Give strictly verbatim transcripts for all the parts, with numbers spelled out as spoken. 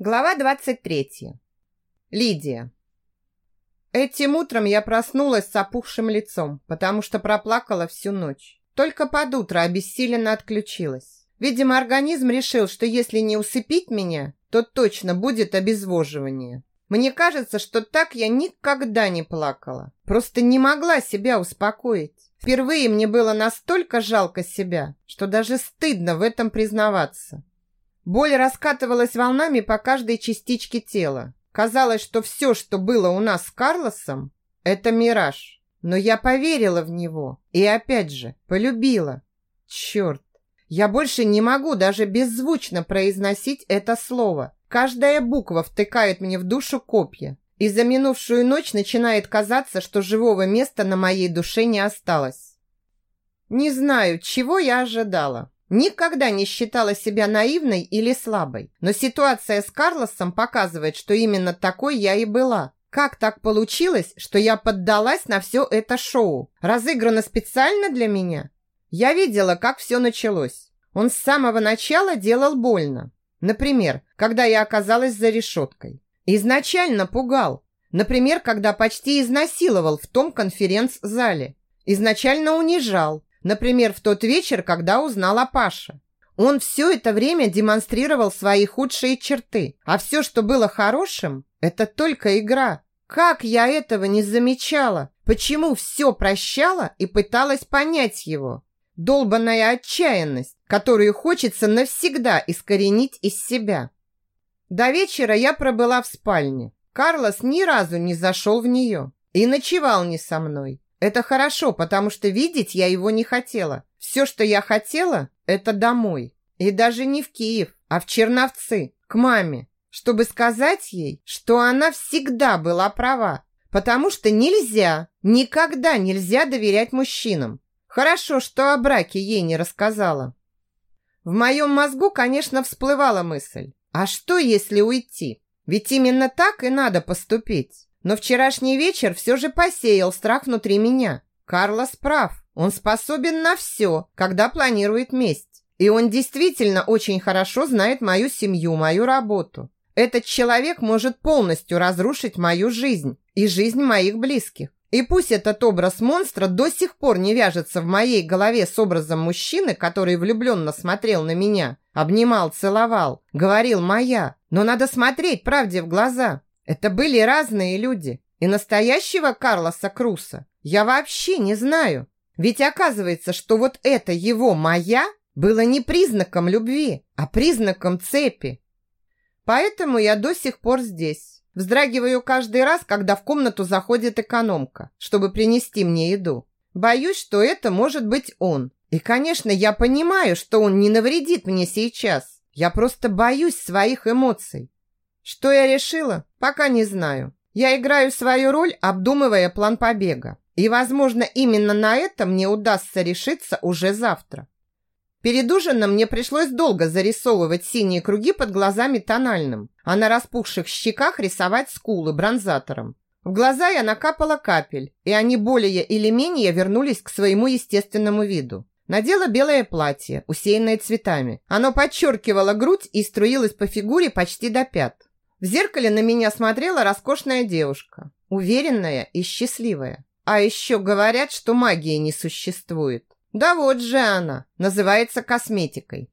Глава двадцать третья. Лидия. Этим утром я проснулась с опухшим лицом, потому что проплакала всю ночь. Только под утро обессиленно отключилась. Видимо, организм решил, что если не усыпить меня, то точно будет обезвоживание. Мне кажется, что так я никогда не плакала. Просто не могла себя успокоить. Впервые мне было настолько жалко себя, что даже стыдно в этом признаваться. Боль раскатывалась волнами по каждой частичке тела. Казалось, что все, что было у нас с Карлосом, это мираж. Но я поверила в него и опять же полюбила. Черт, я больше не могу даже беззвучно произносить это слово. Каждая буква втыкает мне в душу копья. И за минувшую ночь начинает казаться, что живого места на моей душе не осталось. Не знаю, чего я ожидала. Никогда не считала себя наивной или слабой, но ситуация с Карлосом показывает, что именно такой я и была. Как так получилось, что я поддалась на все это шоу? Разыграно специально для меня? Я видела, как все началось. Он с самого начала делал больно. Например, когда я оказалась за решеткой. Изначально пугал. Например, когда почти изнасиловал в том конференц-зале. Изначально унижал. Например, в тот вечер, когда узнал о Паше. Он все это время демонстрировал свои худшие черты, а все, что было хорошим, это только игра. Как я этого не замечала? Почему все прощала и пыталась понять его? Долбаная отчаянность, которую хочется навсегда искоренить из себя. До вечера я пробыла в спальне. Карлос ни разу не зашел в нее и ночевал не со мной. Это хорошо, потому что видеть я его не хотела. Все, что я хотела, это домой. И даже не в Киев, а в Черновцы, к маме, чтобы сказать ей, что она всегда была права. Потому что нельзя, никогда нельзя доверять мужчинам. Хорошо, что о браке ей не рассказала. В моем мозгу, конечно, всплывала мысль. А что, если уйти? Ведь именно так и надо поступить. Но вчерашний вечер все же посеял страх внутри меня. Карлос прав. Он способен на все, когда планирует месть. И он действительно очень хорошо знает мою семью, мою работу. Этот человек может полностью разрушить мою жизнь и жизнь моих близких. И пусть этот образ монстра до сих пор не вяжется в моей голове с образом мужчины, который влюбленно смотрел на меня, обнимал, целовал, говорил «моя». Но надо смотреть правде в глаза. Это были разные люди. И настоящего Карлоса Круса я вообще не знаю. Ведь оказывается, что вот это его «моя» было не признаком любви, а признаком цепи. Поэтому я до сих пор здесь. Вздрагиваю каждый раз, когда в комнату заходит экономка, чтобы принести мне еду. Боюсь, что это может быть он. И, конечно, я понимаю, что он не навредит мне сейчас. Я просто боюсь своих эмоций. Что я решила? Пока не знаю. Я играю свою роль, обдумывая план побега. И, возможно, именно на это мне удастся решиться уже завтра. Перед ужином мне пришлось долго зарисовывать синие круги под глазами тональным, а на распухших щеках рисовать скулы бронзатором. В глаза я накапала капель, и они более или менее вернулись к своему естественному виду. Надела белое платье, усеянное цветами. Оно подчеркивало грудь и струилось по фигуре почти до пят. В зеркале на меня смотрела роскошная девушка, уверенная и счастливая. А еще говорят, что магии не существует. Да вот же она, называется косметикой.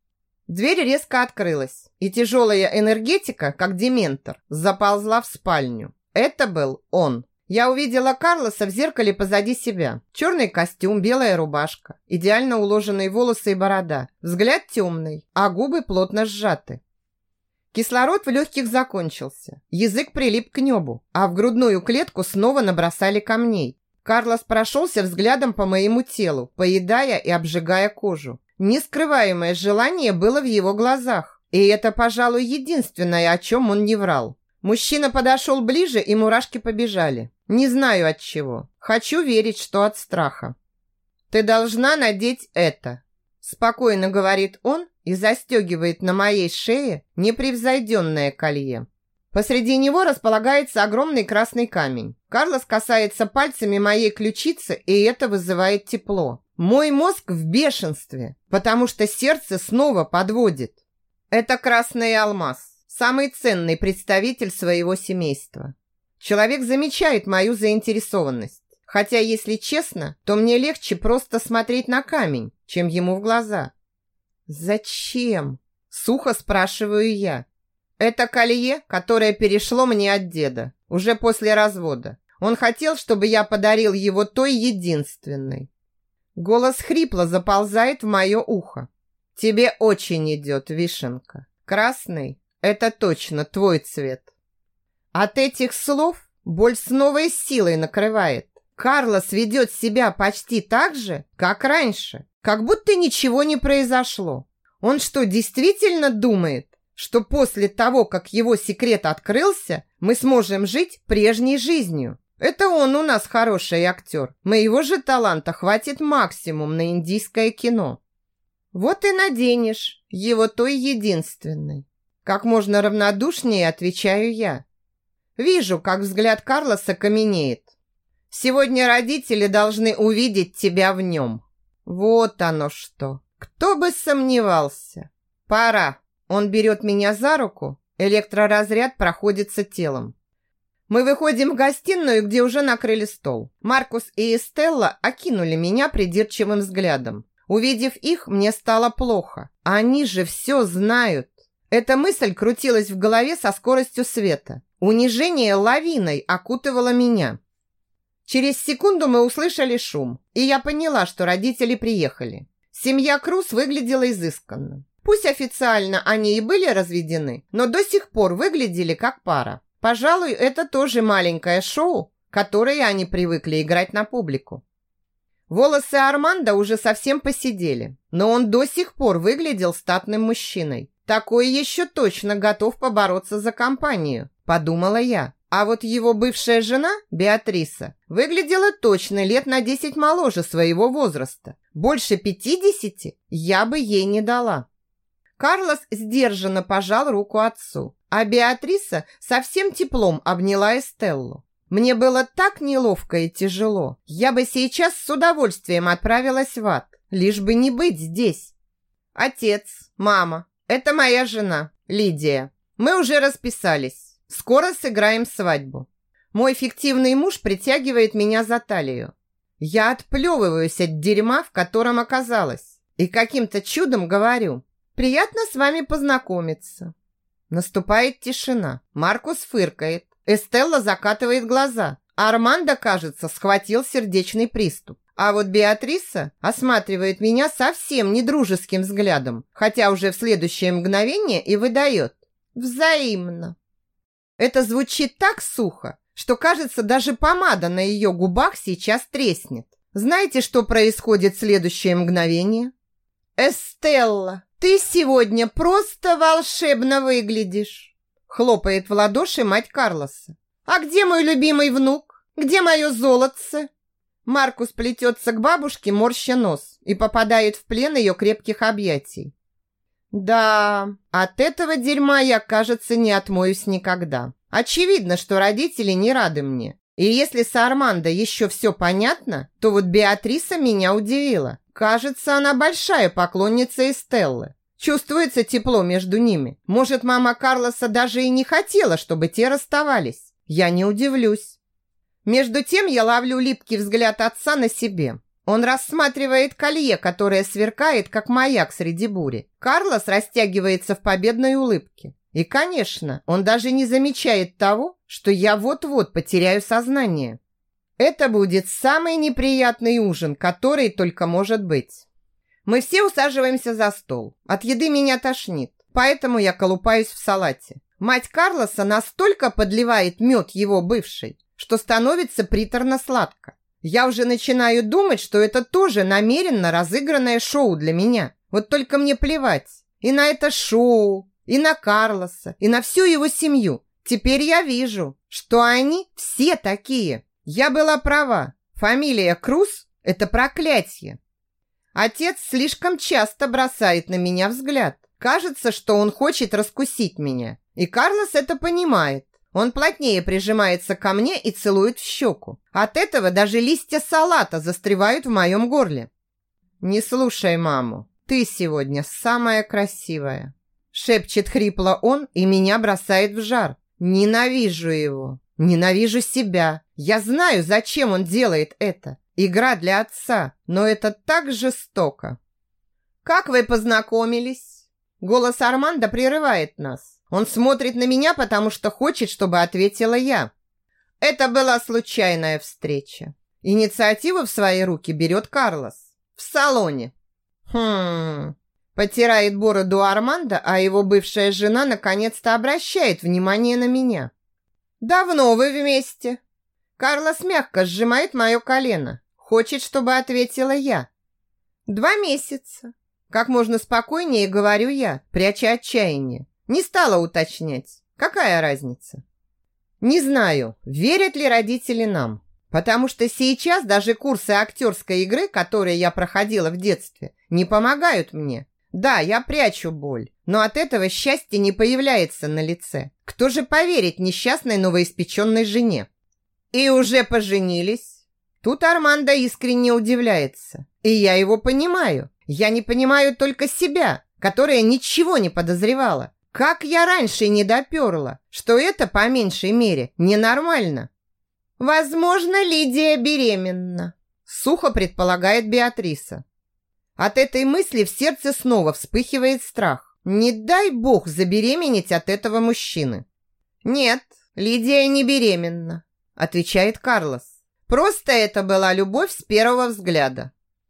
Дверь резко открылась, и тяжелая энергетика, как дементор, заползла в спальню. Это был он. Я увидела Карлоса в зеркале позади себя. Черный костюм, белая рубашка, идеально уложенные волосы и борода. Взгляд темный, а губы плотно сжаты. Кислород в легких закончился. Язык прилип к небу, а в грудную клетку снова набросали камней. Карлос прошелся взглядом по моему телу, поедая и обжигая кожу. Нескрываемое желание было в его глазах. И это, пожалуй, единственное, о чем он не врал. Мужчина подошел ближе, и мурашки побежали. Не знаю от чего. Хочу верить, что от страха. «Ты должна надеть это», – спокойно говорит он и застегивает на моей шее непревзойденное колье. Посреди него располагается огромный красный камень. Карлос касается пальцами моей ключицы, и это вызывает тепло. Мой мозг в бешенстве, потому что сердце снова подводит. Это красный алмаз. самый ценный представитель своего семейства. Человек замечает мою заинтересованность. Хотя, если честно, то мне легче просто смотреть на камень, чем ему в глаза. «Зачем?» – сухо спрашиваю я. «Это колье, которое перешло мне от деда, уже после развода. Он хотел, чтобы я подарил его той единственной». Голос хрипло заползает в мое ухо. «Тебе очень идет, вишенка. Красный – это точно твой цвет». От этих слов боль с новой силой накрывает. Карлос ведет себя почти так же, как раньше, как будто ничего не произошло. Он что, действительно думает, что после того, как его секрет открылся, мы сможем жить прежней жизнью? Это он у нас хороший актер. Моего же таланта хватит максимум на индийское кино. Вот и наденешь его той единственной. Как можно равнодушнее отвечаю я. Вижу, как взгляд Карлоса каменеет. Сегодня родители должны увидеть тебя в нем. Вот оно что. Кто бы сомневался. Пора. Он берет меня за руку. Электроразряд проходится телом. Мы выходим в гостиную, где уже накрыли стол. Маркус и Эстелла окинули меня придирчивым взглядом. Увидев их, мне стало плохо. Они же все знают. Эта мысль крутилась в голове со скоростью света. Унижение лавиной окутывало меня. Через секунду мы услышали шум, и я поняла, что родители приехали. Семья Круз выглядела изысканно. Пусть официально они и были разведены, но до сих пор выглядели как пара. Пожалуй, это тоже маленькое шоу, которое они привыкли играть на публику. Волосы Армандо уже совсем поседели, но он до сих пор выглядел статным мужчиной. Такой еще точно готов побороться за компанию, подумала я. А вот его бывшая жена, Беатриса, выглядела точно лет на десять моложе своего возраста. Больше пятидесяти я бы ей не дала. Карлос сдержанно пожал руку отцу, а Беатриса со всем теплом обняла Эстеллу. Мне было так неловко и тяжело. Я бы сейчас с удовольствием отправилась в ад, лишь бы не быть здесь. Отец, мама, это моя жена, Лидия. Мы уже расписались. Скоро сыграем свадьбу. Мой фиктивный муж притягивает меня за талию. Я отплевываюсь от дерьма, в котором оказалась, и каким-то чудом говорю: «Приятно с вами познакомиться». Наступает тишина. Маркус фыркает. Эстелла закатывает глаза. Армандо, кажется, схватил сердечный приступ. А вот Беатриса осматривает меня совсем недружеским взглядом, хотя уже в следующее мгновение и выдает: «Взаимно». Это звучит так сухо, что, кажется, даже помада на ее губах сейчас треснет. Знаете, что происходит в следующее мгновение? «Эстелла, ты сегодня просто волшебно выглядишь!» Хлопает в ладоши мать Карлоса. «А где мой любимый внук? Где мое золотце?» Маркус плетется к бабушке, морща нос, и попадает в плен ее крепких объятий. Да, от этого дерьма я, кажется, не отмоюсь никогда. Очевидно, что родители не рады мне. И если с Армандо еще все понятно, то вот Беатриса меня удивила. Кажется, она большая поклонница Эстеллы. Чувствуется тепло между ними. Может, мама Карлоса даже и не хотела, чтобы те расставались. Я не удивлюсь. Между тем я ловлю липкий взгляд отца на себе. Он рассматривает колье, которое сверкает, как маяк среди бури. Карлос растягивается в победной улыбке. И, конечно, он даже не замечает того, что я вот-вот потеряю сознание. Это будет самый неприятный ужин, который только может быть. Мы все усаживаемся за стол. От еды меня тошнит, поэтому я колупаюсь в салате. Мать Карлоса настолько подливает мед его бывшей, что становится приторно-сладко. Я уже начинаю думать, что это тоже намеренно разыгранное шоу для меня. Вот только мне плевать и на это шоу, и на Карлоса, и на всю его семью. Теперь я вижу, что они все такие. Я была права. Фамилия Круз – это проклятие. Отец слишком часто бросает на меня взгляд. Кажется, что он хочет раскусить меня. И Карлос это понимает. Он плотнее прижимается ко мне и целует в щеку. От этого даже листья салата застревают в моем горле. «Не слушай маму. Ты сегодня самая красивая», шепчет хрипло он, и меня бросает в жар. Ненавижу его. Ненавижу себя. Я знаю, зачем он делает это. Игра для отца, но это так жестоко. «Как вы познакомились?» Голос Армандо прерывает нас. Он смотрит на меня, потому что хочет, чтобы ответила я. Это была случайная встреча. Инициативу в свои руки берет Карлос. В салоне. Хм... Потирает бороду Армандо, а его бывшая жена наконец-то обращает внимание на меня. «Давно вы вместе?» Карлос мягко сжимает мое колено. Хочет, чтобы ответила я. «Два месяца». Как можно спокойнее говорю я, пряча отчаяние. Не стала уточнять. Какая разница? Не знаю, верят ли родители нам. Потому что сейчас даже курсы актерской игры, которые я проходила в детстве, не помогают мне. Да, я прячу боль, но от этого счастья не появляется на лице. Кто же поверит несчастной новоиспеченной жене? И уже поженились? Тут Армандо искренне удивляется. И я его понимаю. Я не понимаю только себя, которая ничего не подозревала. Как я раньше не доперла, что это, по меньшей мере, ненормально. Возможно, Лидия беременна, сухо предполагает Беатриса. От этой мысли в сердце снова вспыхивает страх. Не дай бог забеременеть от этого мужчины. Нет, Лидия не беременна, отвечает Карлос. Просто это была любовь с первого взгляда.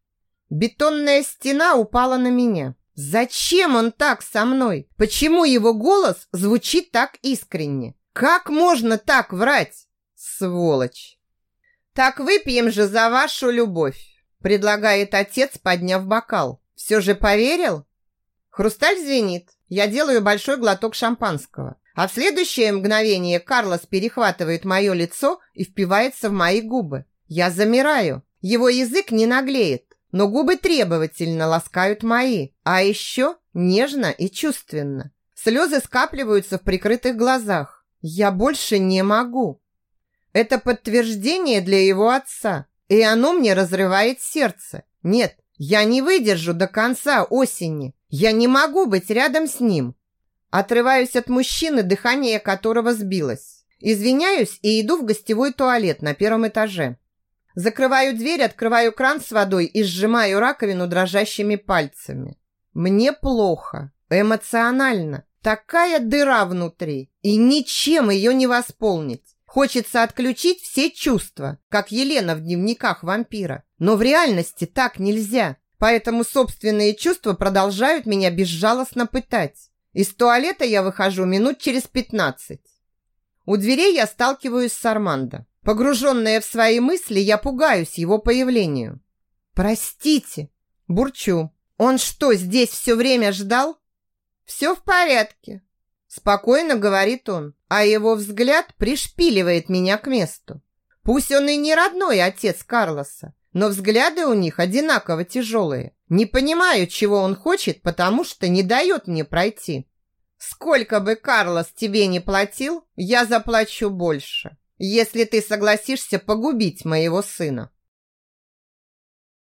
Бетонная стена упала на меня. Зачем он так со мной? Почему его голос звучит так искренне? Как можно так врать? Сволочь. Так выпьем же за вашу любовь, предлагает отец, подняв бокал. Все же поверил? Хрусталь звенит. Я делаю большой глоток шампанского. А в следующее мгновение Карлос перехватывает мое лицо и впивается в мои губы. Я замираю. Его язык не наглеет, но губы требовательно ласкают мои, а еще нежно и чувственно. Слезы скапливаются в прикрытых глазах. Я больше не могу. Это подтверждение для его отца, и оно мне разрывает сердце. Нет, я не выдержу до конца осени. Я не могу быть рядом с ним. Отрываюсь от мужчины, дыхание которого сбилось. Извиняюсь и иду в гостевой туалет на первом этаже. Закрываю дверь, открываю кран с водой и сжимаю раковину дрожащими пальцами. Мне плохо, эмоционально. Такая дыра внутри, и ничем ее не восполнить. Хочется отключить все чувства, как Елена в дневниках вампира. Но в реальности так нельзя. Поэтому собственные чувства продолжают меня безжалостно пытать. Из туалета я выхожу минут через пятнадцать. У дверей я сталкиваюсь с Армандо. Погруженная в свои мысли, я пугаюсь его появлению. «Простите!» – бурчу. «Он что, здесь все время ждал?» «Все в порядке», – спокойно говорит он, а его взгляд пришпиливает меня к месту. Пусть он и не родной отец Карлоса, но взгляды у них одинаково тяжелые. Не понимаю, чего он хочет, потому что не дает мне пройти. «Сколько бы Карлос тебе не платил, я заплачу больше, если ты согласишься погубить моего сына».